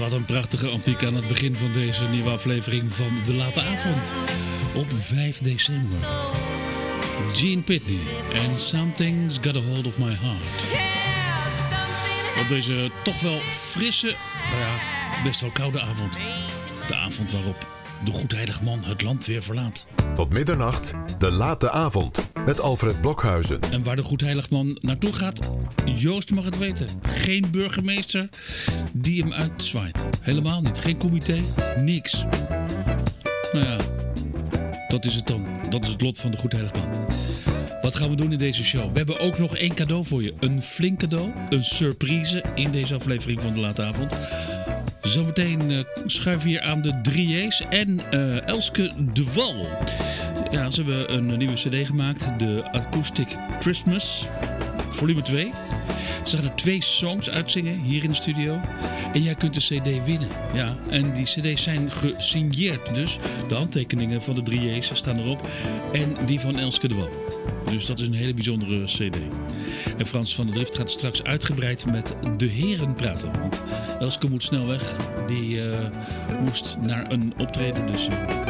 Wat een prachtige antiek aan het begin van deze nieuwe aflevering van De Late Avond. Op 5 december. Gene Pitney en Something's Got a Hold of My Heart. Op deze toch wel frisse, maar ja, best wel koude avond. De avond waarop de goedheilig man het land weer verlaat. Tot middernacht, De Late Avond, met Alfred Blokhuizen. En waar de goedheilig man naartoe gaat, Joost mag het weten. Geen burgemeester die hem uitzwaait. Helemaal niet. Geen comité, niks. Nou ja, dat is het dan. Dat is het lot van de goedheilig man. Wat gaan we doen in deze show? We hebben ook nog 1 cadeau voor je. Een flink cadeau, een surprise in deze aflevering van De Late Avond. Zometeen schuiven hier aan de 3J's en Elske de Wal. Ja, ze hebben een nieuwe cd gemaakt. De Acoustic Christmas, volume 2. Ze gaan er 2 songs uitzingen hier in de studio. En jij kunt de cd winnen. Ja, en die cd's zijn gesigneerd. Dus de handtekeningen van de 3J's staan erop. En die van Elske de Wal. Dus dat is een hele bijzondere cd. En Frans van der Drift gaat straks uitgebreid met de heren praten. Want Elske moet snel weg. Die moest naar een optreden. Dus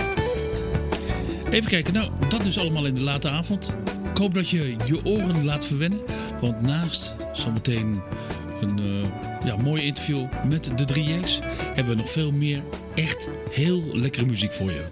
even kijken. Nou, dat dus allemaal in de late avond. Ik hoop dat je je oren laat verwennen. Want naast zometeen een mooi interview met de 3J's... hebben we nog veel meer echt heel lekkere muziek voor je.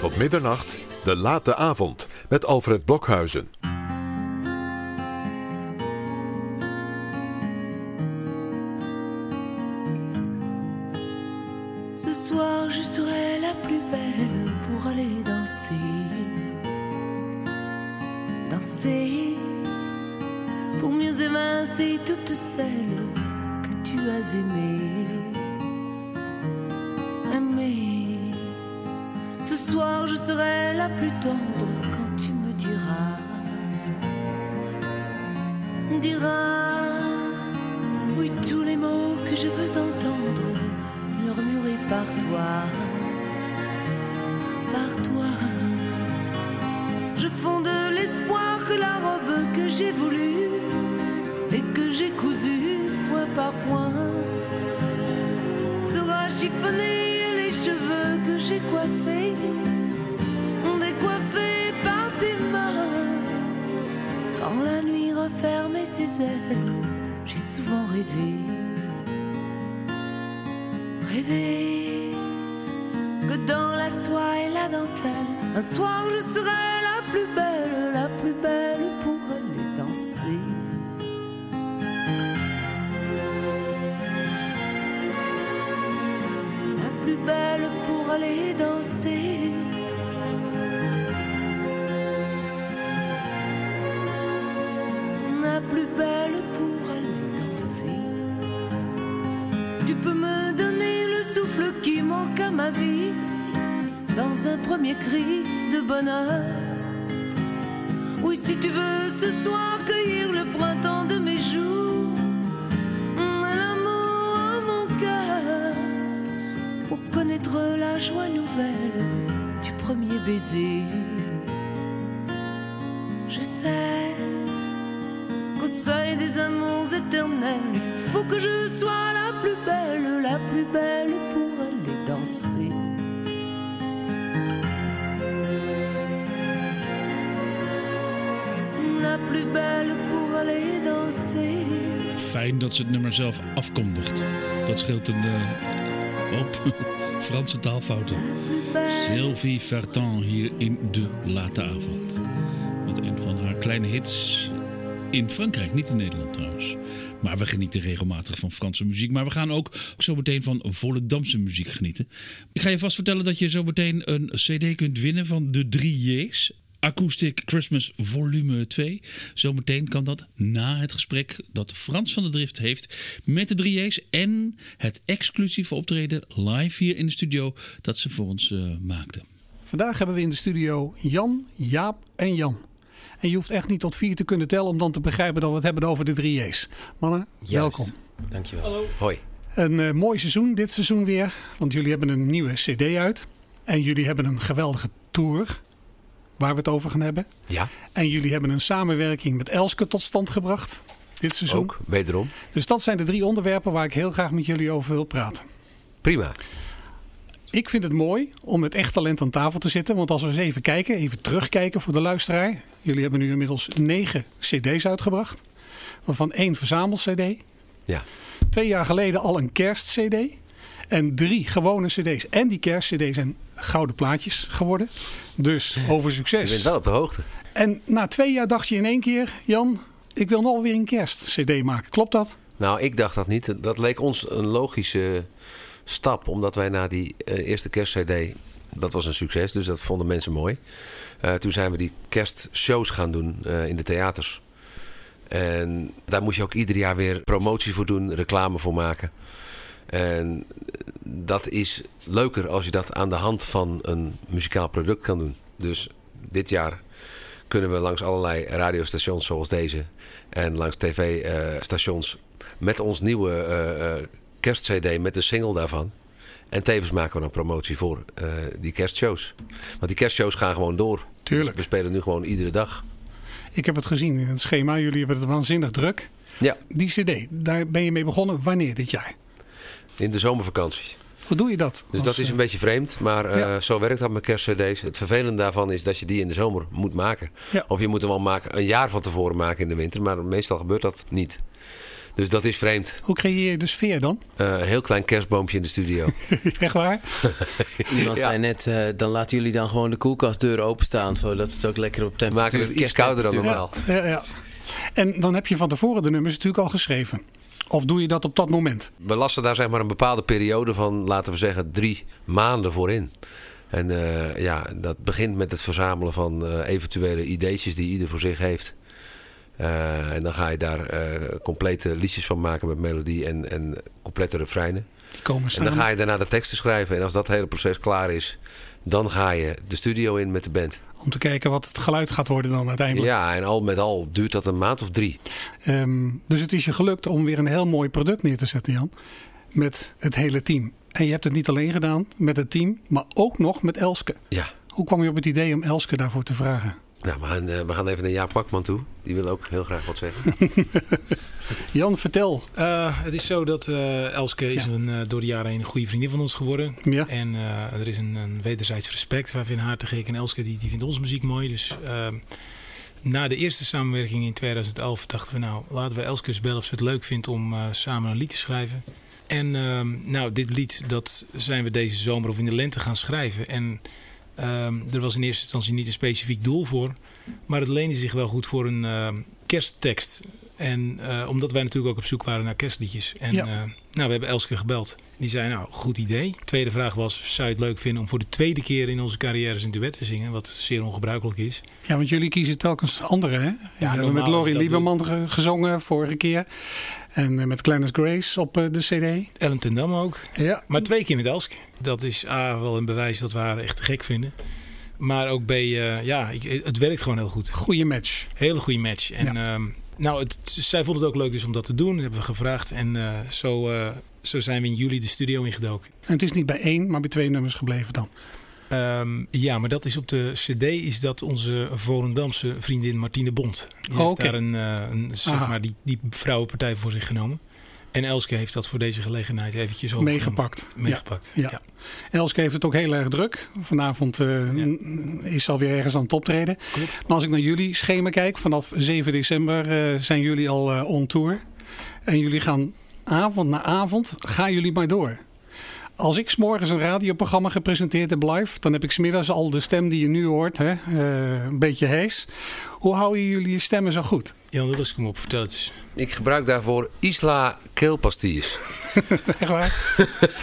tot middernacht, De Late Avond met Alfred Blokhuizen. Ce soir je serai la plus belle pour aller danser. Danser pour mieux évincer toutes celles que tu as aimées. Aimer. Ce soir je serai la plus tendre quand tu me diras. Oui, tous les mots que je veux entendre murmurés par toi. Par toi. Je fonde l'espoir que la robe que j'ai voulue et que j'ai cousue point par point sera chiffonnée et les cheveux que j'ai coiffés décoiffés par tes mains. Quand la nuit refermait ses ailes, j'ai souvent rêvé que dans la soie et la dentelle, un soir je serai la plus belle pour aller danser. La plus belle pour aller danser. La plus belle pour aller danser. Tu peux me donner le souffle qui manque à ma vie dans un premier cri de bonheur. Oui, si tu veux ce soir cueillir le printemps de mes jours, l'amour en mon cœur, pour connaître la joie nouvelle du premier baiser. Je sais qu'au seuil des amours éternels, faut que je sois la plus belle pour aller danser. La plus belle pour aller danser. Fijn dat ze het nummer zelf afkondigt. Dat scheelt een hoop Franse taalfouten. Sylvie Vartan hier in De Late Avond. Met een van haar kleine hits in Frankrijk, niet in Nederland trouwens. Maar we genieten regelmatig van Franse muziek. Maar we gaan ook zo meteen van Volendamse muziek genieten. Ik ga je vast vertellen dat je zo meteen een cd kunt winnen van de 3 J's. Acoustic Christmas Volume 2. Zometeen kan dat na het gesprek dat Frans van der Drift heeft met de 3 J's. En het exclusieve optreden live hier in de studio dat ze voor ons maakten. Vandaag hebben we in de studio Jan, Jaap en Jan. En je hoeft echt niet tot 4 te kunnen tellen om dan te begrijpen dat we het hebben over de 3 J's. Mannen, welkom. Dankjewel. Hallo. Hoi. Een mooi seizoen, dit seizoen weer. Want jullie hebben een nieuwe cd uit. En jullie hebben een geweldige tour waar we het over gaan hebben. Ja. En jullie hebben een samenwerking met Elske tot stand gebracht dit seizoen. Ook, wederom. Dus dat zijn de 3 onderwerpen waar ik heel graag met jullie over wil praten. Prima. Ik vind het mooi om met echt talent aan tafel te zitten. Want als we eens even kijken, even terugkijken voor de luisteraar. Jullie hebben nu inmiddels 9 cd's uitgebracht. Waarvan 1 verzamel-cd. Ja. 2 jaar geleden al een kerst-cd. En 3 gewone cd's. En die kerst-cd zijn gouden plaatjes geworden. Dus over succes. Je bent wel op de hoogte. En na 2 jaar dacht je in één keer, Jan, ik wil nog weer een kerst-cd maken. Klopt dat? Nou, ik dacht dat niet. Dat leek ons een logische stap. Omdat wij na die eerste kerst-cd, dat was een succes. Dus dat vonden mensen mooi. Toen zijn we die kerstshows gaan doen in de theaters. En daar moest je ook ieder jaar weer promotie voor doen, reclame voor maken. En dat is leuker als je dat aan de hand van een muzikaal product kan doen. Dus dit jaar kunnen we langs allerlei radiostations zoals deze en langs tv-stations met ons nieuwe kerstcd met de single daarvan. En tevens maken we dan promotie voor die kerstshows. Want die kerstshows gaan gewoon door. Tuurlijk. We spelen nu gewoon iedere dag. Ik heb het gezien in het schema. Jullie hebben het waanzinnig druk. Ja. Die cd, daar ben je mee begonnen. Wanneer dit jaar? In de zomervakantie. Hoe doe je dat? Dus dat is een beetje vreemd, maar zo werkt dat met kerstcd's. Het vervelende daarvan is dat je die in de zomer moet maken. Ja. Of je moet hem al maken, een jaar van tevoren maken in de winter, maar meestal gebeurt dat niet. Dus dat is vreemd. Hoe creëer je de sfeer dan? Een heel klein kerstboompje in de studio. Echt waar? Iemand zei net, dan laten jullie dan gewoon de koelkastdeur openstaan, zodat het ook lekker op temperatuur. We maken het iets kouder dan normaal. Ja. En dan heb je van tevoren de nummers natuurlijk al geschreven. Of doe je dat op dat moment? We lassen daar zeg maar een bepaalde periode van, laten we zeggen, 3 maanden voor in. En dat begint met het verzamelen van eventuele ideetjes die ieder voor zich heeft. En dan ga je daar complete liedjes van maken met melodie en complete refreinen. Die komen en samen. dan ga je daarna de teksten schrijven. En als dat hele proces klaar is, dan ga je de studio in met de band. Om te kijken wat het geluid gaat worden dan uiteindelijk. Ja, en al met al duurt dat een maand of 3. Dus het is je gelukt om weer een heel mooi product neer te zetten, Jan. Met het hele team. En je hebt het niet alleen gedaan met het team, maar ook nog met Elske. Ja. Hoe kwam je op het idee om Elske daarvoor te vragen? Nou, we gaan even naar Jaap Pakman toe. Die wil ook heel graag wat zeggen. Jan, vertel. Het is zo dat Elske is door de jaren heen een goede vriendin van ons geworden. Ja. En er is een wederzijds respect. Wij vinden haar te gek en Elske die vindt onze muziek mooi. Dus na de eerste samenwerking in 2011 dachten we, nou, laten we Elske eens bellen of ze het leuk vindt om samen een lied te schrijven. En dit lied, dat zijn we deze zomer of in de lente gaan schrijven. En er was in eerste instantie niet een specifiek doel voor. Maar het leende zich wel goed voor een kersttekst. En omdat wij natuurlijk ook op zoek waren naar kerstliedjes. En we hebben Elske gebeld. Die zei, nou, goed idee. Tweede vraag was, zou je het leuk vinden om voor de tweede keer in onze carrières een duet te zingen? Wat zeer ongebruikelijk is. Ja, want jullie kiezen telkens andere, hè? We hebben met normaal Laurie Lieberman gezongen vorige keer. En met Glennis Grace op de cd. Ellen ten Dam ook. Ja. Maar 2 keer met Elske. Dat is A, wel een bewijs dat we haar echt te gek vinden. Maar ook B, het werkt gewoon heel goed. Goeie match. Hele goede match. En zij vond het ook leuk dus om dat te doen. Dat hebben we gevraagd. En zo zijn we in juli de studio ingedoken. En het is niet bij 1, maar bij 2 nummers gebleven dan. Maar dat is op de cd is dat onze Volendamse vriendin Martine Bond. Die heeft daar die vrouwenpartij voor zich genomen. En Elske heeft dat voor deze gelegenheid eventjes meegepakt. Ja. Elske heeft het ook heel erg druk. Vanavond is ze alweer ergens aan het optreden. Klopt. Maar als ik naar jullie schema kijk, vanaf 7 december zijn jullie al on tour. En jullie gaan avond na avond, gaan jullie maar door. Als ik 's morgens een radioprogramma gepresenteerd heb live, dan heb ik 's middags al de stem die je nu hoort, een beetje hees. Hoe houden jullie je stemmen zo goed? Jan Lullis, kom op, vertel het eens. Ik gebruik daarvoor Isla keelpastilles. Echt waar?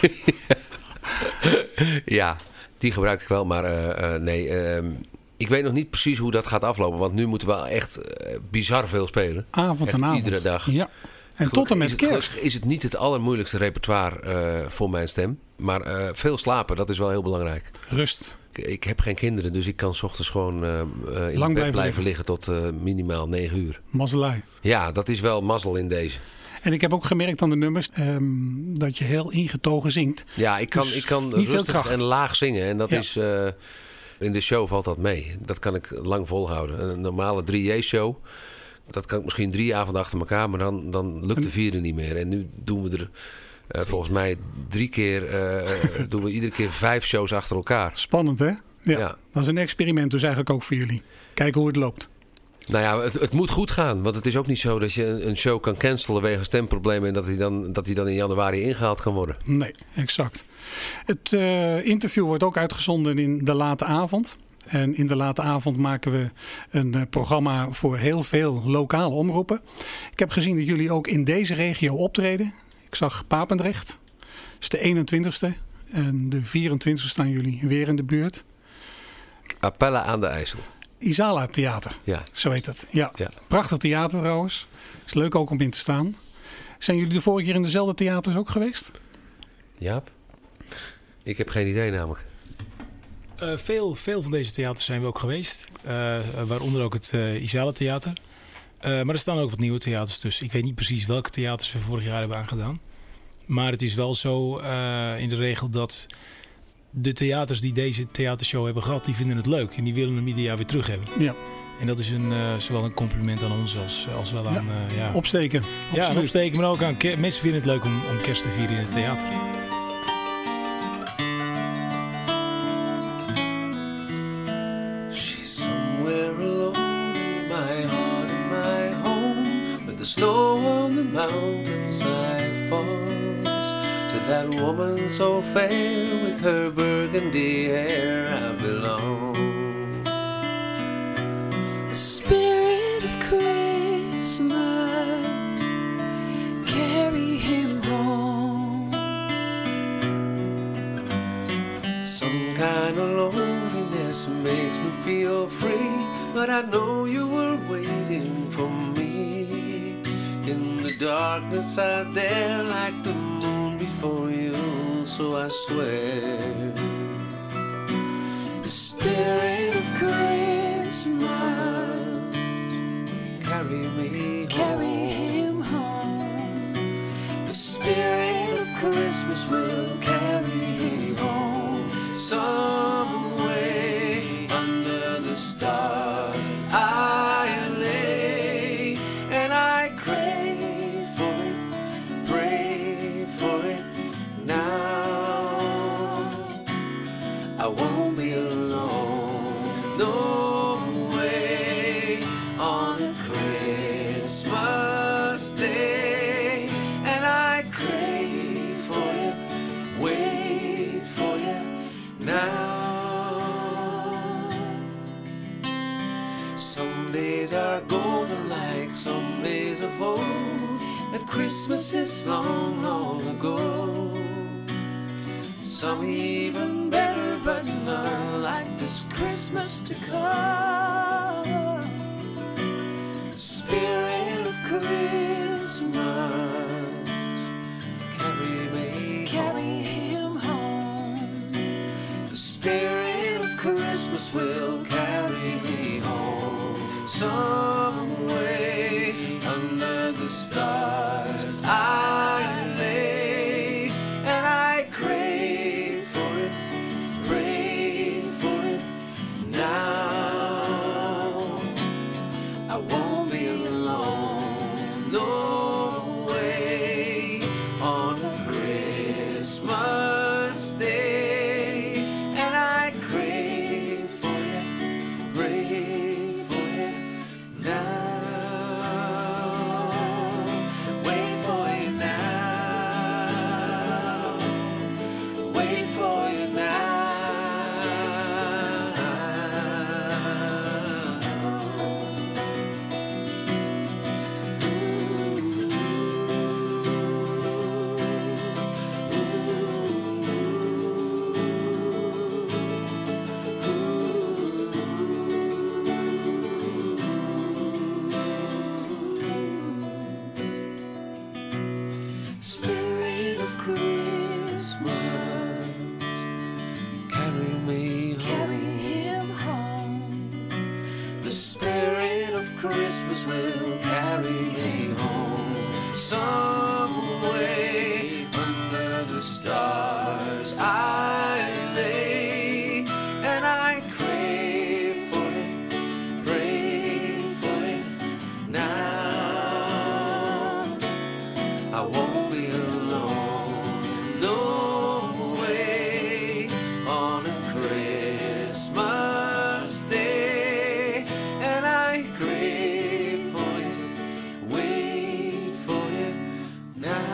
Ja, die gebruik ik wel, maar nee. Ik weet nog niet precies hoe dat gaat aflopen, want nu moeten we wel echt bizar veel spelen. Avond echt en avond. Iedere dag. Ja. En tot en met kerst. Is het niet het allermoeilijkste repertoire voor mijn stem. Maar veel slapen, dat is wel heel belangrijk. Rust. Ik heb geen kinderen, dus ik kan 's ochtends gewoon in Lang bed blijven liggen tot minimaal 9 uur. Mazzelij. Ja, dat is wel mazzel in deze. En ik heb ook gemerkt aan de nummers dat je heel ingetogen zingt. Ja, ik kan niet veel rustig kracht. en laag zingen. En dat is... in de show valt dat mee. Dat kan ik lang volhouden. Een normale 3J-show... Dat kan ik misschien 3 avonden achter elkaar, maar dan lukt de 4e niet meer. En nu doen we er volgens mij 3 keer, doen we iedere keer 5 shows achter elkaar. Spannend, hè? Ja. Dat is een experiment dus eigenlijk ook voor jullie. Kijken hoe het loopt. Nou ja, het moet goed gaan. Want het is ook niet zo dat je een show kan cancelen wegens stemproblemen... en dat hij dan in januari ingehaald kan worden. Nee, exact. Het interview wordt ook uitgezonden in de late avond. En in de late avond maken we een programma voor heel veel lokale omroepen. Ik heb gezien dat jullie ook in deze regio optreden. Ik zag Papendrecht. Dat is de 21ste. En de 24ste staan jullie weer in de buurt. Appella aan de IJssel. Isala Theater, Ja. zo heet het. Ja. Ja. Prachtig theater trouwens. Is leuk ook om in te staan. Zijn jullie de vorige keer in dezelfde theaters ook geweest? Jaap? Ik heb geen idee namelijk. Veel van deze theaters zijn we ook geweest. Waaronder ook het Isala Theater. Maar er staan ook wat nieuwe theaters tussen. Ik weet niet precies welke theaters we vorig jaar hebben aangedaan. Maar het is wel zo in de regel dat de theaters die deze theatershow hebben gehad... die vinden het leuk en die willen hem ieder jaar weer terug hebben. Ja. En dat is zowel een compliment aan ons als wel aan... Opsteken. Ja, Absoluut. opsteken, maar ook aan mensen vinden het leuk om kerst te vieren in het theater. She's somewhere alone in my heart, in my home, with the snow on the mountainside falls, to that woman so fair with her burgundy hair I belong. The spirit of Christmas, carry him home. Some kind of loneliness makes me feel free, but I know you were waiting for me in the darkness out there like the moon before you, so I swear. The spirit of Christmas, carry me home. Carry him home. The spirit of Christmas will carry me home. Some way under the stars I lay, and I crave for it, pray for it now. I won't be alone, no way, on a Christmas day. And I crave for you, wait for you now. Some days are golden like some days of old, and Christmas is long, long ago. Some even better, but none like this Christmas to come. Spirit of Christmas, carry me Carry him home. The spirit of Christmas will carry me home. Some way under the stars I lay, and I crave for it, pray for it now. I won't be alone, no way, on a Christmas day. And I crave for you, pray for you now. Wait for you now. Wait for you now. Spirit of Christmas, carry me home. Carry him home. The spirit of Christmas will carry me home. Some way under the stars I lay, and I crave for it, pray for it now. I won't be alone, no way, on a Christmas day. And I crave for you, wait for you now.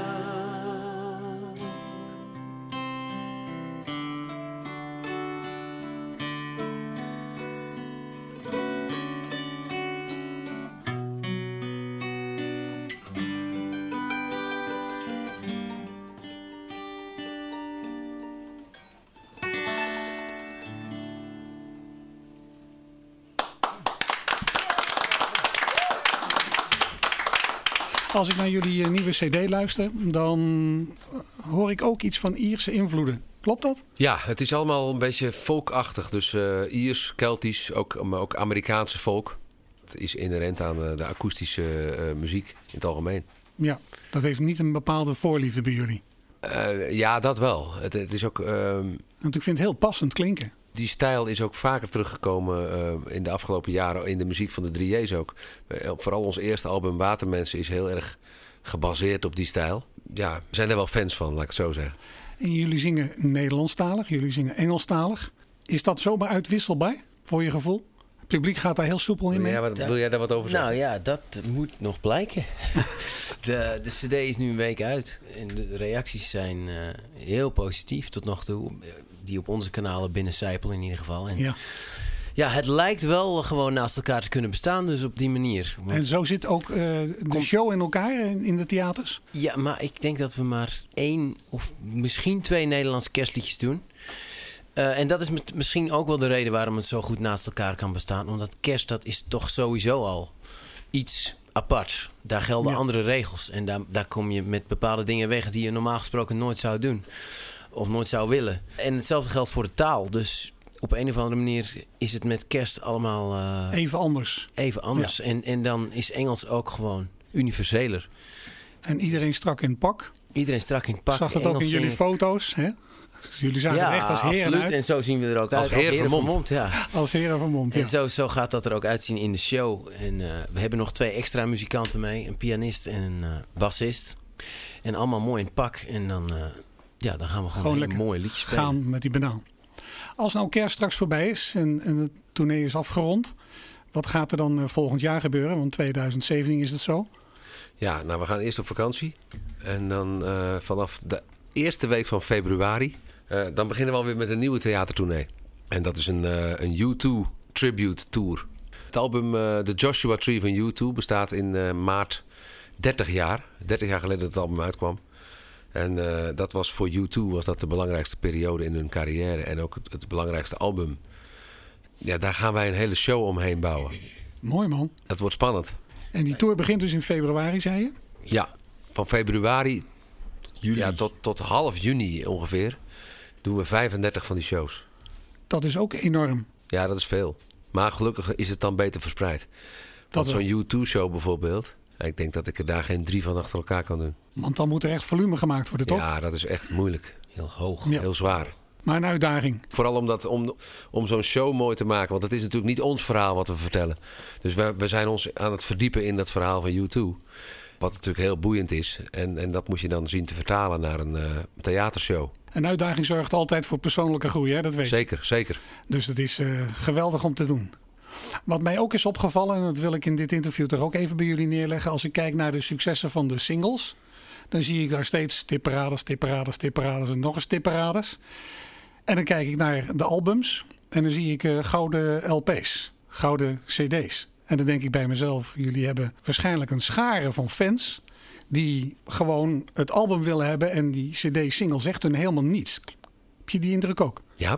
Als ik naar jullie nieuwe cd luister, dan hoor ik ook iets van Ierse invloeden. Klopt dat? Ja, het is allemaal een beetje folkachtig. Dus Iers, Keltisch, maar ook Amerikaanse folk. Het is inherent aan de akoestische muziek in het algemeen. Ja, dat heeft niet een bepaalde voorliefde bij jullie. Ja, dat wel. Het is ook... Want ik vind het heel passend klinken. Die stijl is ook vaker teruggekomen in de afgelopen jaren in de muziek van de 3J's ook. Vooral ons eerste album Watermensen is heel erg gebaseerd op die stijl. Ja, we zijn er wel fans van, laat ik het zo zeggen. En jullie zingen Nederlandstalig, jullie zingen Engelstalig. Is dat zomaar uitwisselbaar voor je gevoel? Het publiek gaat daar heel soepel in mee. Ja, wil jij daar wat over zeggen? Nou ja, dat moet nog blijken. De cd is nu een week uit. En de reacties zijn heel positief tot nog toe. Die op onze kanalen binnencijpelen in ieder geval. En ja, het lijkt wel gewoon naast elkaar te kunnen bestaan. Dus op die manier. En zo zit ook de show in elkaar in de theaters? Ja, maar ik denk dat we maar 1 of misschien 2 Nederlandse kerstliedjes doen. En dat is misschien ook wel de reden waarom het zo goed naast elkaar kan bestaan. Omdat kerst, dat is toch sowieso al iets apart. Daar gelden andere regels. En daar kom je met bepaalde dingen weg die je normaal gesproken nooit zou doen. Of nooit zou willen. En hetzelfde geldt voor de taal. Dus op een of andere manier is het met kerst allemaal... even anders. Even anders. Ja. En dan is Engels ook gewoon universeler. En iedereen strak in het pak. Iedereen strak in het pak. Zag dat Engels ook in jullie foto's, hè? Jullie zagen er echt als heren absoluut. uit. En zo zien we er ook uit. Als heren vermomd. Ja. Als heren vermomd, ja. En zo gaat dat er ook uitzien in de show. En we hebben nog 2 extra muzikanten mee. Een pianist en een bassist. En allemaal mooi in het pak. En dan gaan we gewoon een mooi liedje spelen. Gaan met die banaan. Als nou kerst straks voorbij is en het tournee is afgerond. Wat gaat er dan volgend jaar gebeuren? Want 2017 is het zo. Ja, nou we gaan eerst op vakantie. En dan vanaf de eerste week van februari... dan beginnen we alweer met een nieuwe theatertournee. En dat is een U2 tribute tour. Het album The Joshua Tree van U2 bestaat in maart 30 jaar. 30 jaar geleden dat het album uitkwam. En dat was voor U2 was dat de belangrijkste periode in hun carrière. En ook het belangrijkste album. Ja, daar gaan wij een hele show omheen bouwen. Mooi man. Dat wordt spannend. En die tour begint dus in februari, zei je? Ja, van februari tot half juni ongeveer doen we 35 van die shows. Dat is ook enorm. Ja, dat is veel. Maar gelukkig is het dan beter verspreid. Want zo'n U2-show bijvoorbeeld... ik denk dat ik er daar geen 3 van achter elkaar kan doen. Want dan moet er echt volume gemaakt worden, toch? Ja, dat is echt moeilijk. Heel hoog. Ja. Heel zwaar. Maar een uitdaging. Vooral om zo'n show mooi te maken. Want het is natuurlijk niet ons verhaal wat we vertellen. Dus we zijn ons aan het verdiepen in dat verhaal van U2. Wat natuurlijk heel boeiend is. En dat moet je dan zien te vertalen naar een theatershow. Een uitdaging zorgt altijd voor persoonlijke groei, hè? Dat weet je. Zeker, zeker. Dus het is geweldig om te doen. Wat mij ook is opgevallen, en dat wil ik in dit interview toch ook even bij jullie neerleggen. Als ik kijk naar de successen van de singles, dan zie ik daar steeds tipparades en nog eens tipparades. En dan kijk ik naar de albums en dan zie ik gouden LP's, gouden CD's. En dan denk ik bij mezelf, jullie hebben waarschijnlijk een schare van fans die gewoon het album willen hebben en die CD-single zegt hun helemaal niets. Heb je die indruk ook? Ja.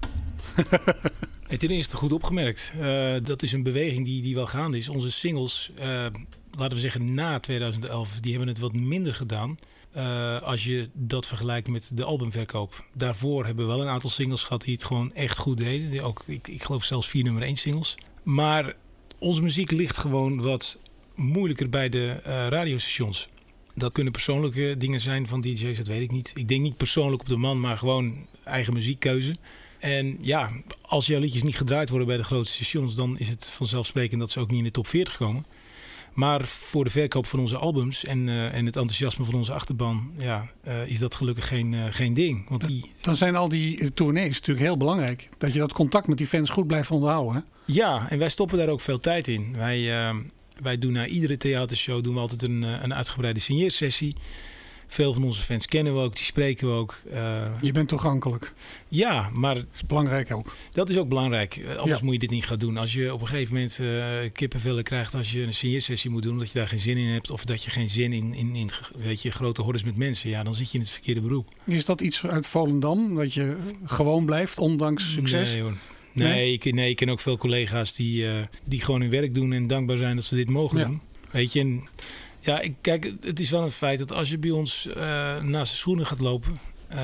Ten eerste goed opgemerkt. Dat is een beweging die wel gaande is. Onze singles, laten we zeggen na 2011, die hebben het wat minder gedaan. Als je dat vergelijkt met de albumverkoop. Daarvoor hebben we wel een aantal singles gehad die het gewoon echt goed deden. Ook, ik geloof zelfs 4 nummer 1 singles. Maar onze muziek ligt gewoon wat moeilijker bij de radiostations. Dat kunnen persoonlijke dingen zijn van DJ's, dat weet ik niet. Ik denk niet persoonlijk op de man, maar gewoon eigen muziekkeuze. En ja, als jouw liedjes niet gedraaid worden bij de grote stations, dan is het vanzelfsprekend dat ze ook niet in de top 40 komen. Maar voor de verkoop van onze albums en het enthousiasme van onze achterban, is dat gelukkig geen ding. Want dan zijn al die tournees natuurlijk heel belangrijk. Dat je dat contact met die fans goed blijft onderhouden. Hè? Ja, en wij stoppen daar ook veel tijd in. Wij doen na iedere theatershow doen we altijd een uitgebreide signeersessie. Veel van onze fans kennen we ook, die spreken we ook. Je bent toegankelijk. Ja, maar... Dat is belangrijk ook. Dat is ook belangrijk. Anders moet je dit niet gaan doen. Als je op een gegeven moment kippenvellen krijgt als je een signeersessie moet doen, omdat je daar geen zin in hebt, of dat je geen zin in weet je, grote hordes met mensen, ja, dan zit je in het verkeerde beroep. Is dat iets uit Volendam, dat je gewoon blijft, ondanks succes? Nee hoor. Nee, ik ken ook veel collega's die gewoon hun werk doen en dankbaar zijn dat ze dit mogen doen. Weet je, en kijk, het is wel een feit dat als je bij ons naast de schoenen gaat lopen,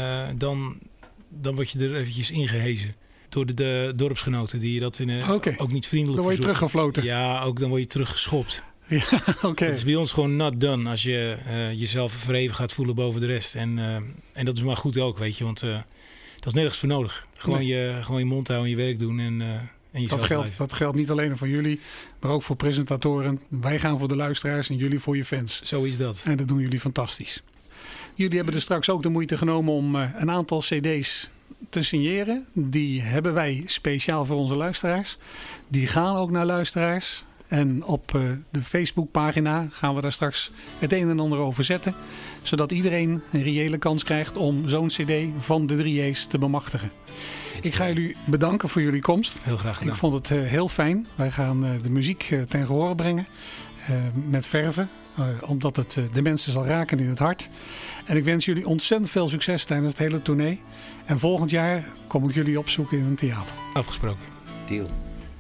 dan word je er eventjes ingehezen door de dorpsgenoten die je dat ook niet vriendelijk dan word je teruggefloten. Ja, ook dan word je teruggeschopt. Ja, oké. Het is bij ons gewoon not done als je jezelf verheven gaat voelen boven de rest. En dat is maar goed ook, weet je, want dat is nergens voor nodig. Gewoon je mond houden en je werk doen en dat geldt niet alleen voor jullie, maar ook voor presentatoren. Wij gaan voor de luisteraars en jullie voor je fans. Zo is dat. En dat doen jullie fantastisch. Jullie hebben er straks ook de moeite genomen om een aantal cd's te signeren. Die hebben wij speciaal voor onze luisteraars. Die gaan ook naar luisteraars. En op de Facebookpagina gaan we daar straks het een en ander over zetten. Zodat iedereen een reële kans krijgt om zo'n cd van de 3A's te bemachtigen. Ik ga jullie bedanken voor jullie komst. Heel graag gedaan. Ik vond het heel fijn. Wij gaan de muziek ten gehore brengen met verven. Omdat het de mensen zal raken in het hart. En ik wens jullie ontzettend veel succes tijdens het hele tournee. En volgend jaar kom ik jullie opzoeken in een theater. Afgesproken. Deal.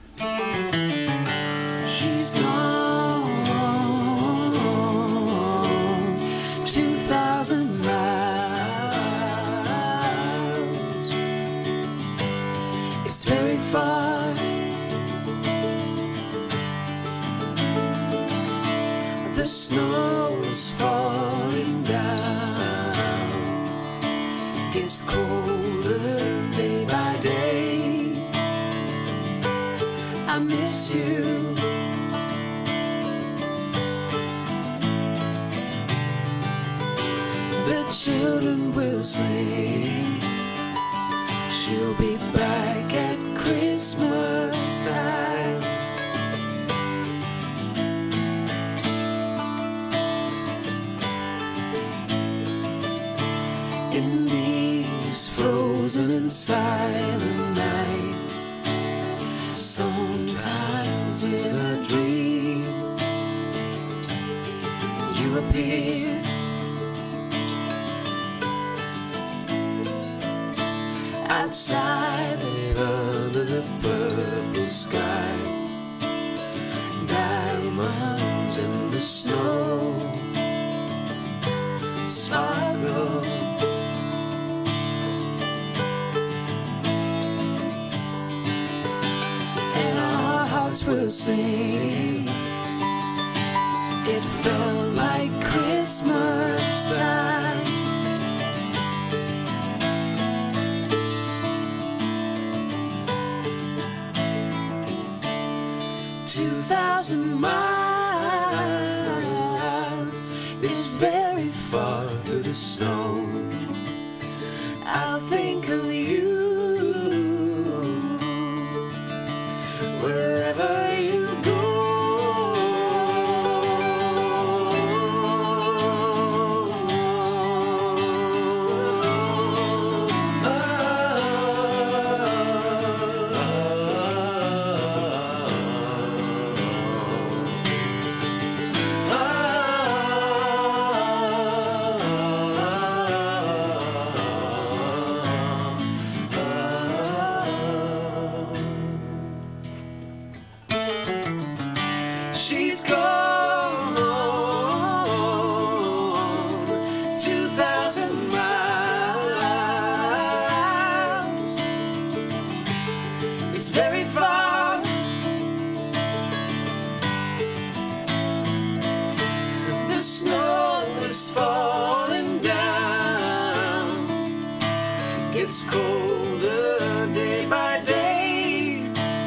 She's gone 2,000 miles. It's very far. The snow is falling down. Gets colder day by day. I miss you. The children will sing. She'll be back at Christmas time. In these frozen and silent nights, sometimes in a dream, you appear. Outside and under the purple sky, diamonds in the snow sparkle. And our hearts will sing. It felt like Christmas time. 2,000 miles is very far through the snow. I'll think of you wherever you go. She's gone 2,000 miles. It's very far. The snow is falling down. Gets colder day by day.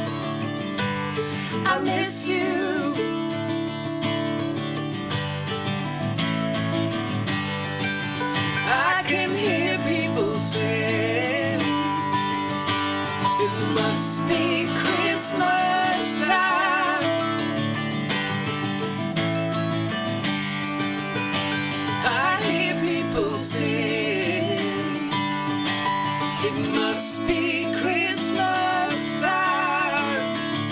I miss you. I can hear people say it must be Christmas time. I hear people say it must be Christmas time.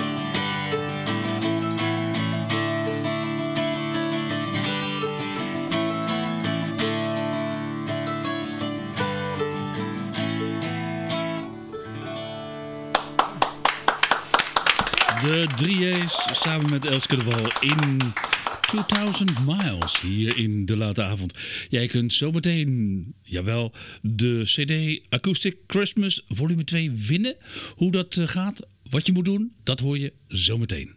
De 3A's samen met Elske de Wal in 2000 Miles hier in de late avond. Jij kunt zometeen, jawel, de CD Acoustic Christmas volume 2 winnen. Hoe dat gaat, wat je moet doen, dat hoor je zometeen.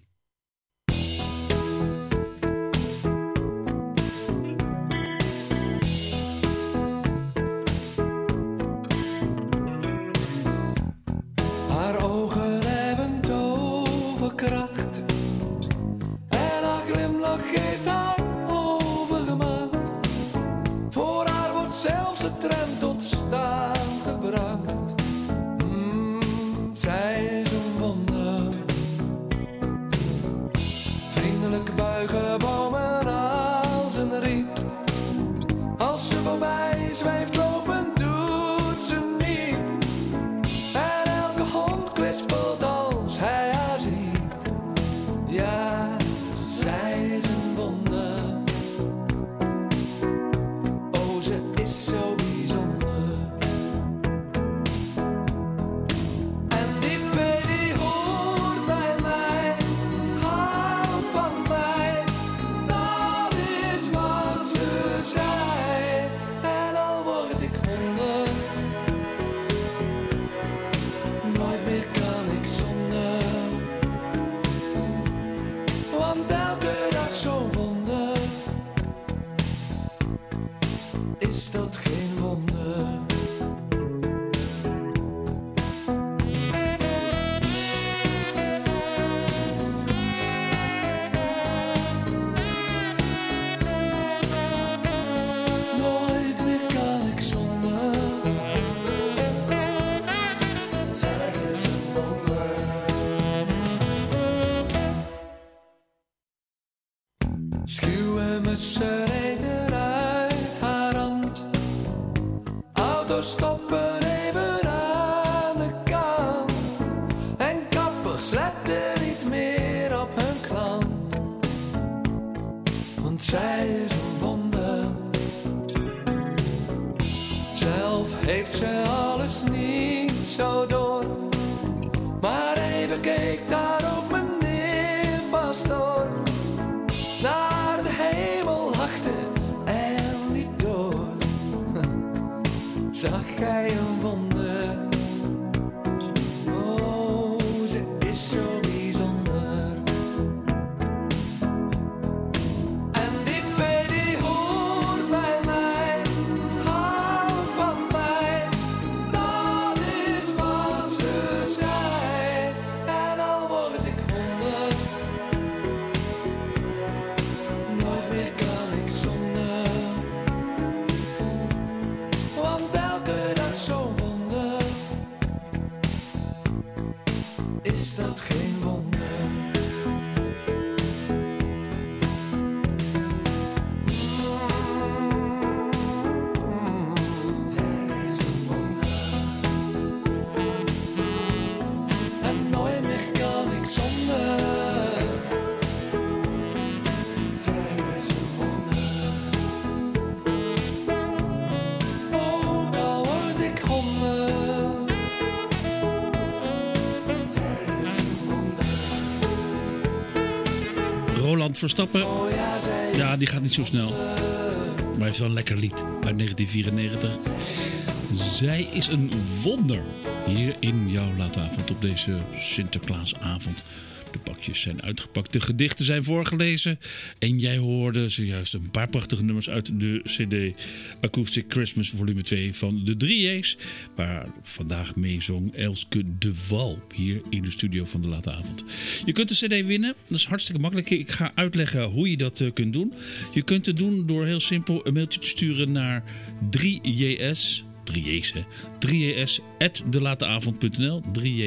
Haar ogen hebben toverkracht en haar glimlach geeft haar overmacht. Voor haar wordt zelfs de tram tot staan gebracht. Zij is een wonder. Schuwe mutsen eten uit haar hand. Auto's stoppen even aan de kant. En kappers letten niet meer op hun klant. Want zij is een wonder. Zelf heeft ze alles niet zo door. Maar even keek daar ook meneer Pastoor naar de hemel lachte en liep door. Zag hij een wonder? Oh, ze is zo bijzonder. En die vee die hoort bij mij, houdt van mij. Dat is wat ze zei. En al word ik 100, nooit meer kan ik zonder. Want elke dag zo'n wonder, is dat geen wonder? Zij is een wonder. En nooit meer kan ik zonder. Zij is een wonder. Ook al word ik 100. Zij is een wonder. Roland Verstappen, Oh ja, zij is ja, die gaat niet zo snel. Maar hij heeft wel een lekker lied uit 1994. Zij is een wonder. Hier in jouw late avond op deze Sinterklaasavond. De pakjes zijn uitgepakt, de gedichten zijn voorgelezen. En jij hoorde zojuist een paar prachtige nummers uit de CD Acoustic Christmas volume 2 van de 3J's. Waar vandaag meezong Elske de Wal hier in de studio van de late avond. Je kunt de CD winnen, dat is hartstikke makkelijk. Ik ga uitleggen hoe je dat kunt doen. Je kunt het doen door heel simpel een mailtje te sturen naar 3JS. 3J's hè. 3JS@delateavond.nl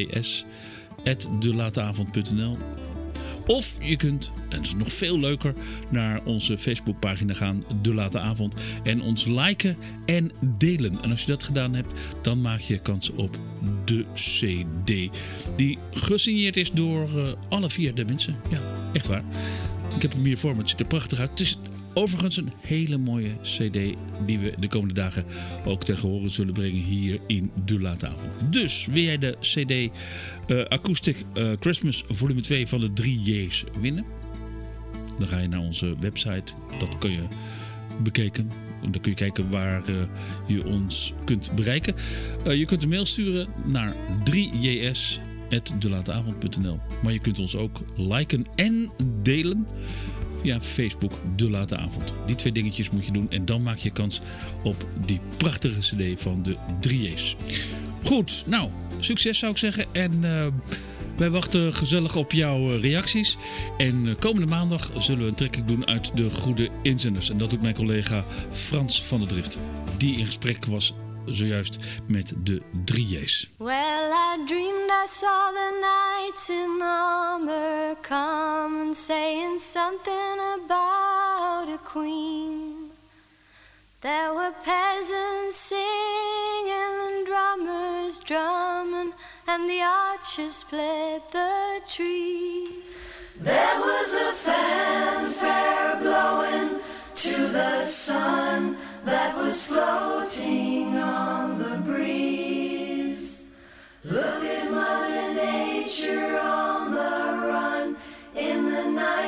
3JS@delateavond.nl. Of je kunt, en dat is nog veel leuker, naar onze Facebookpagina gaan, De Late Avond. En ons liken en delen. En als je dat gedaan hebt, dan maak je kans op de CD. Die gesigneerd is door alle 4 de mensen. Ja, echt waar. Ik heb hem hier voor me, het ziet er prachtig uit. Het is overigens een hele mooie CD die we de komende dagen ook tegen horen zullen brengen hier in De Late Avond. Dus wil jij de CD Acoustic Christmas volume 2 van de 3J's winnen? Dan ga je naar onze website. Dat kun je bekijken. Dan kun je kijken waar je ons kunt bereiken. Je kunt een mail sturen naar 3JS@delateavond.nl. Maar je kunt ons ook liken en delen via Facebook De Late Avond. Die 2 dingetjes moet je doen en dan maak je kans op die prachtige CD van de 3J's. Goed, nou, succes zou ik zeggen. En wij wachten gezellig op jouw reacties. En komende maandag zullen we een trekking doen uit de goede inzenders. En dat doet mijn collega Frans van der Drift, die in gesprek was zojuist met de 3J's. Well, I dreamed I saw the knights in armor come and saying something about a queen. There were peasants singing and drummers drumming and the archers split the tree. There was a fanfare blowing to the sun that was floating on the breeze. Look at Mother Nature on the run in the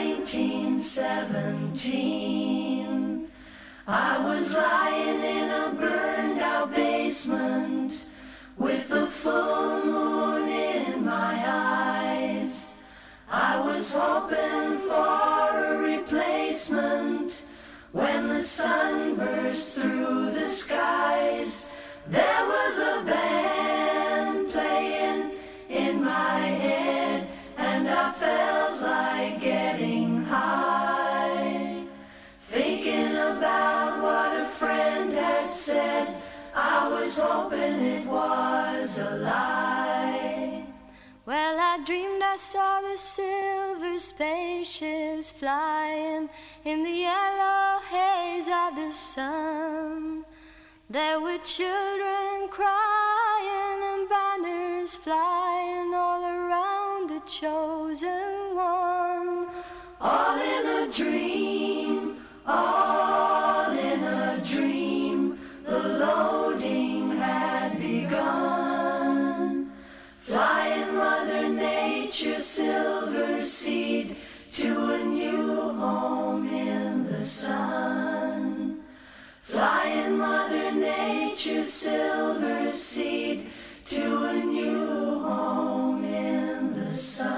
1917. I was lying in a burned out basement with the full moon in my eyes. I was hoping for a replacement when the sun burst through the skies. There was a band playing in my head and I felt like getting high. Thinking about what a friend had said, I was hoping it was a lie. Well, I dreamed I saw the silver spaceships flying in the yellow haze of the sun. There were children crying and banners flying all around the chosen one. All in a dream, all in a dream, the loading had begun. Flying Mother Nature's silver seed to a new home in the sun. Flying Mother Nature's silver seed to a new home in the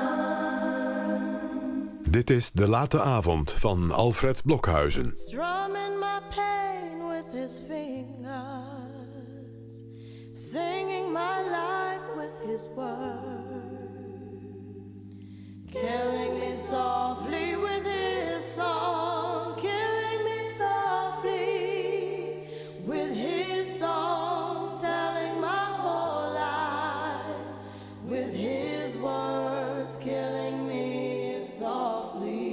sun. Dit is De Late Avond van Alfred Blokhuizen. Strumming my pain with his fingers, singing my life with his words, killing me softly with his song, killing me softly with his song, telling my whole life with his words, killing me softly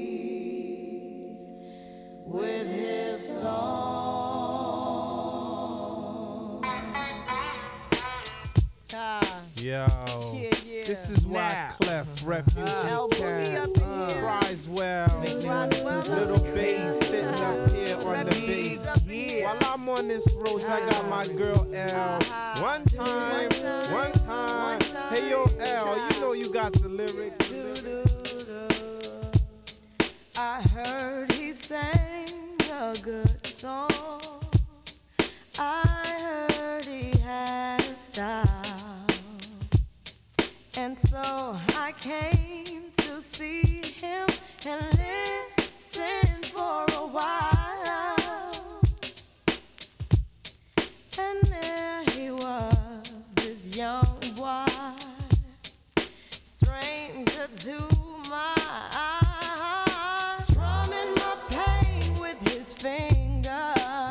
with his song. Yo, this is why Clef, Refugee Cat, Criswell, Little Bass sitting up here on the bass. While I'm on this road, I got my girl L. One time. Hey yo L, you know you got the lyrics. I heard he sang a good song. I heard he had a style. And so I came to see him and listen for a while. And there he was, this young boy, stranger to my eyes, strumming my pain with his fingers,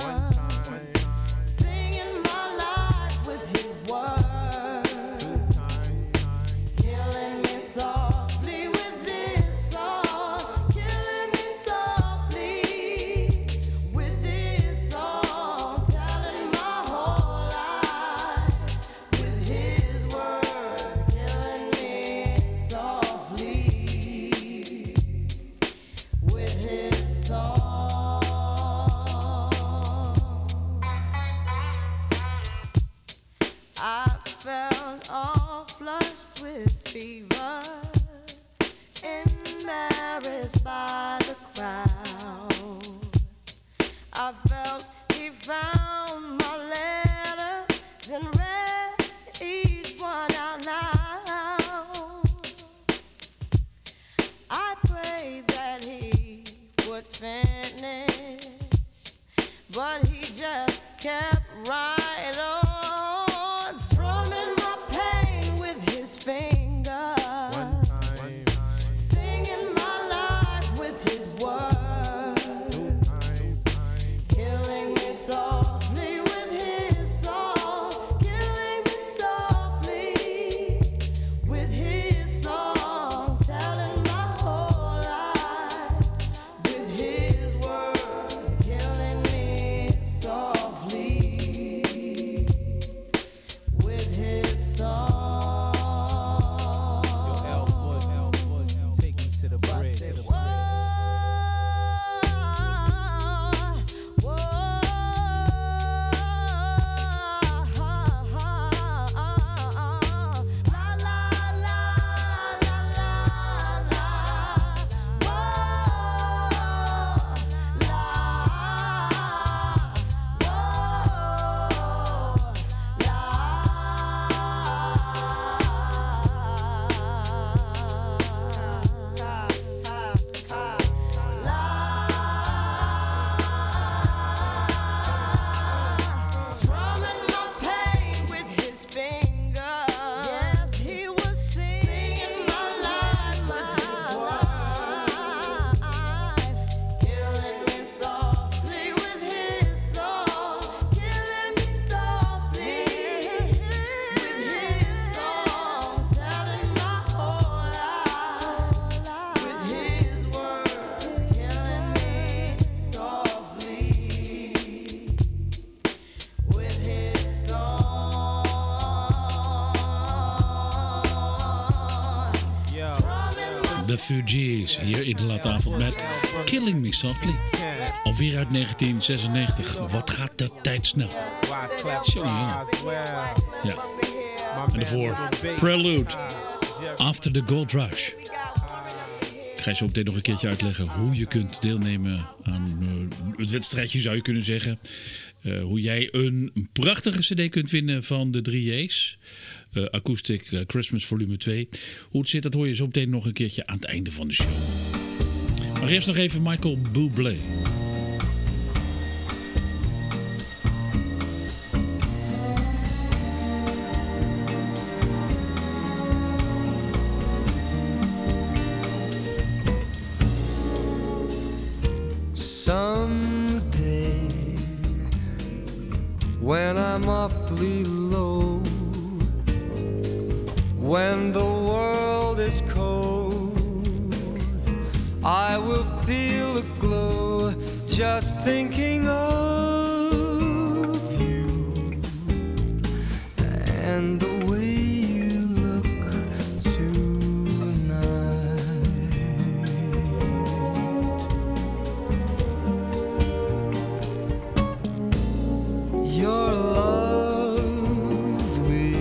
singing my life with his words, killing me softly with this song, killing me softly with this song, telling my whole life with his words, killing me softly. The Fugees, hier in de late avond met Killing Me Softly. Alweer uit 1996. Wat gaat de tijd snel. Sorry, ja. En daarvoor Prelude, After the Gold Rush. Ik ga je zo meteen nog een keertje uitleggen hoe je kunt deelnemen aan het wedstrijdje, zou je kunnen zeggen. Hoe jij een prachtige cd kunt vinden van de 3J's. Acoustic Christmas volume 2. Hoe het zit, dat hoor je zo meteen nog een keertje aan het einde van de show. Maar eerst nog even Michael Bublé. Someday, when I'm awfully low, when the world is cold, I will feel a glow just thinking of you and the way you look tonight. You're lovely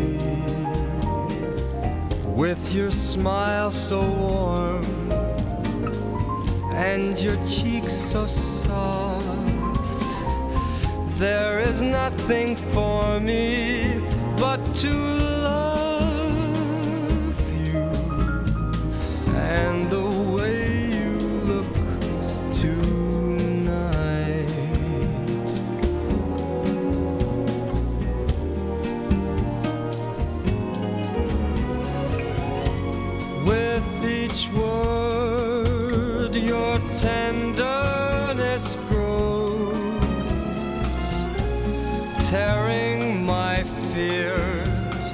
with your smile so warm and your cheeks so soft. There is nothing for me but to love you and the way you look tonight. With each word your tenderness grows, tearing my fears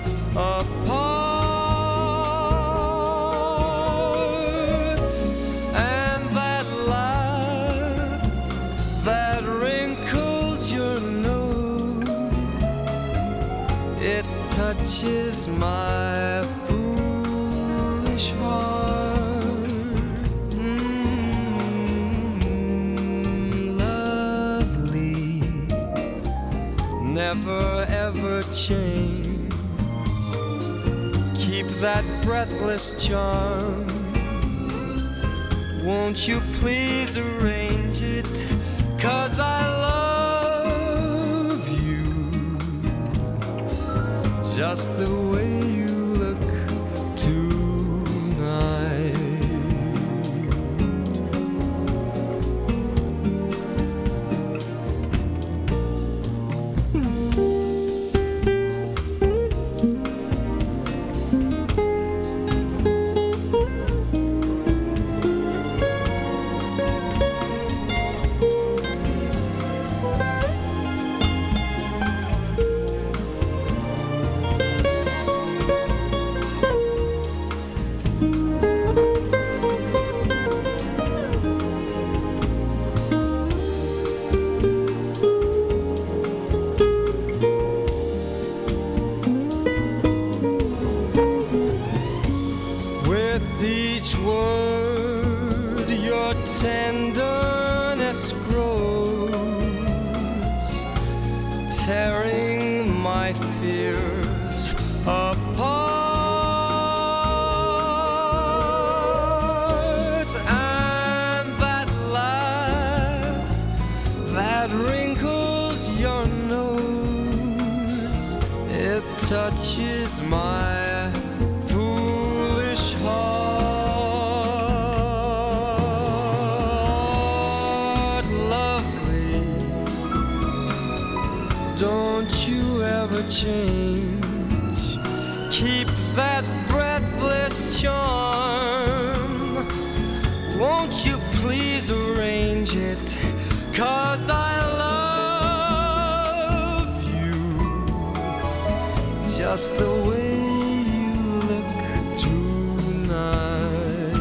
apart. And that laugh that wrinkles your nose, it touches my foolish heart. Lovely, never ever change. Keep that breathless charm. Won't you please arrange it? 'Cause I love you just the way you look tonight. With each word your tenderness grows, tearing my fears apart. And that laugh that wrinkles your nose, it touches my foolish heart. Lovely, don't you ever change. Keep that breathless charm. Won't you please arrange it? 'Cause I love you just the way you look tonight.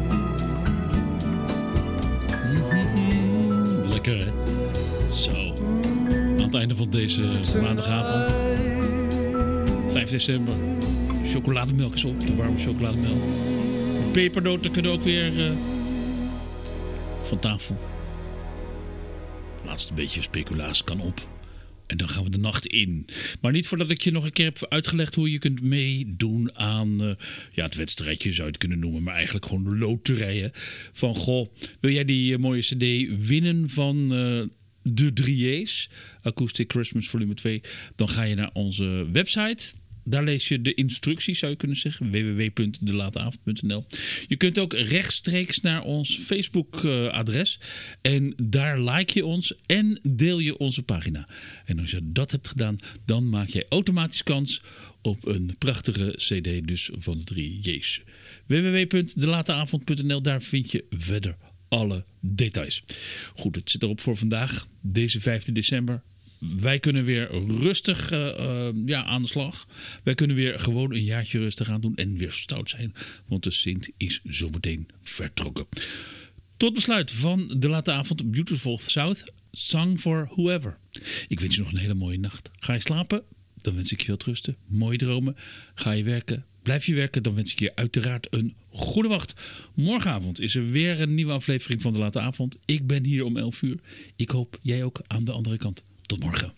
Lekker, hè? Zo. Aan het einde van deze maandagavond. 5 december. Chocolademelk is op, de warme chocolademelk. pepernoten kunnen ook weer van tafel. Laatste beetje speculatie kan op. En dan gaan we de nacht in. Maar niet voordat ik je nog een keer heb uitgelegd hoe je kunt meedoen aan het wedstrijdje zou je het kunnen noemen. Maar eigenlijk gewoon loterijen. Van goh, wil jij die mooie cd winnen van de 3J's? Acoustic Christmas Volume 2. Dan ga je naar onze website. Daar lees je de instructies, zou je kunnen zeggen. www.delateavond.nl. Je kunt ook rechtstreeks naar ons Facebook-adres. En daar like je ons en deel je onze pagina. En als je dat hebt gedaan, dan maak je automatisch kans op een prachtige cd dus van de 3J's. www.delateavond.nl. Daar vind je verder alle details. Goed, het zit erop voor vandaag. Deze 5 december. Wij kunnen weer rustig aan de slag. Wij kunnen weer gewoon een jaartje rustig aan doen en weer stout zijn. Want de Sint is zometeen vertrokken. Tot besluit van de late avond Beautiful South. Song for Whoever. Ik wens je nog een hele mooie nacht. Ga je slapen? Dan wens ik je veel rusten. Mooie dromen. Ga je werken? Blijf je werken? Dan wens ik je uiteraard een goede wacht. Morgenavond is er weer een nieuwe aflevering van de late avond. Ik ben hier om 11 uur. Ik hoop jij ook aan de andere kant. Tot morgen.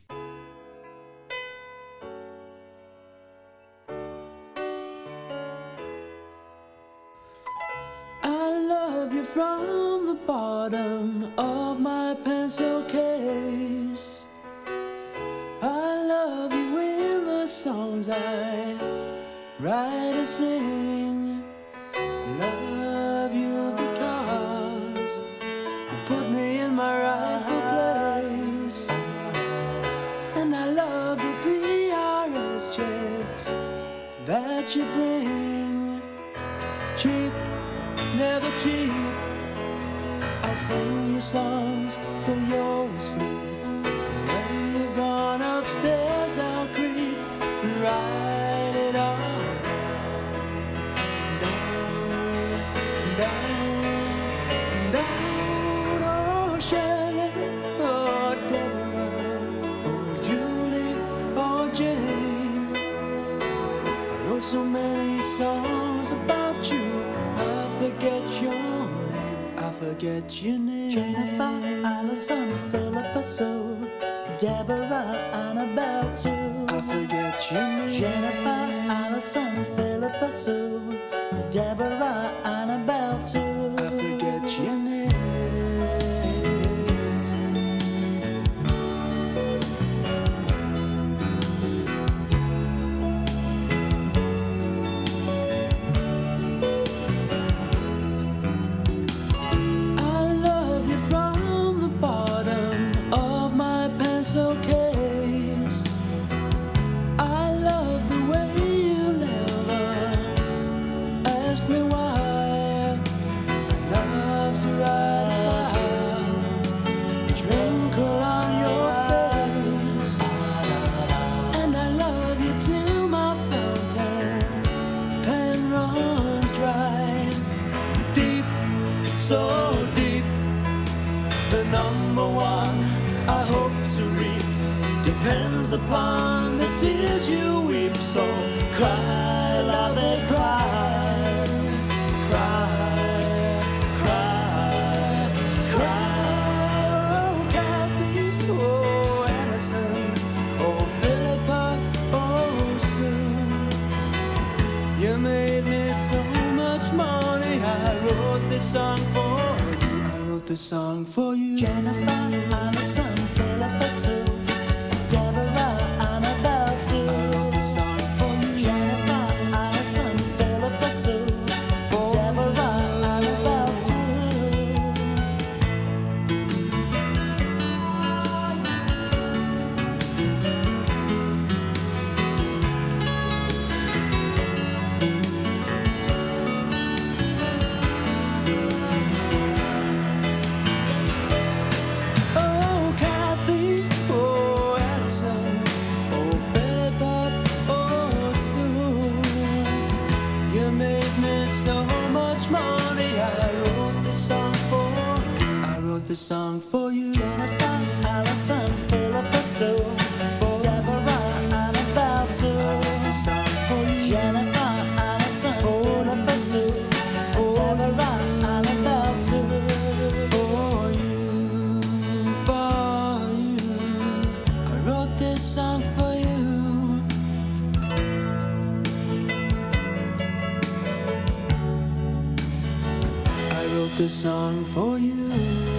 I love you from the bottom of my pencil case. I love you in the songs I write and sing. Love you because you put me in my rightful place. And I love the PRS checks that you bring. Cheap, never cheap. I'll sing your songs till you're asleep. When you've gone upstairs, I'll creep and write it all down, down, down. Oh, Shelley, oh, Deborah, oh, Julie, oh, Jane. I wrote so many songs about you, I forget your name, I forget your name. Jennifer, Allison, Philippa Sue, Deborah, Annabelle too. I forget your name. Jennifer, Allison, Philippa Sue, Deborah, Annabelle too. I forget your name. Upon the tears you weep, so cry, love it, cry, cry, cry, cry. Oh, Kathy, oh, Allison, oh, Philippa, oh, Sue. You made me so much money. I wrote this song for you. I wrote this song for you. Jennifer, Allison, Philippa, Sue. Deborah, Annabelle too. I wrote this song for you. Jennifer, Allison, Philippa Sue. Deborah, Annabelle Oh, Kathy, oh, Allison, oh, Philippa, oh, Sue. You made me so much money. I wrote this song for you. I wrote this song for you. Jennifer, Allison, Philippa Sue. Deborah, Annabelle too. I wrote this song for you. Jennifer, Allison, Philippa Sue. this song for you.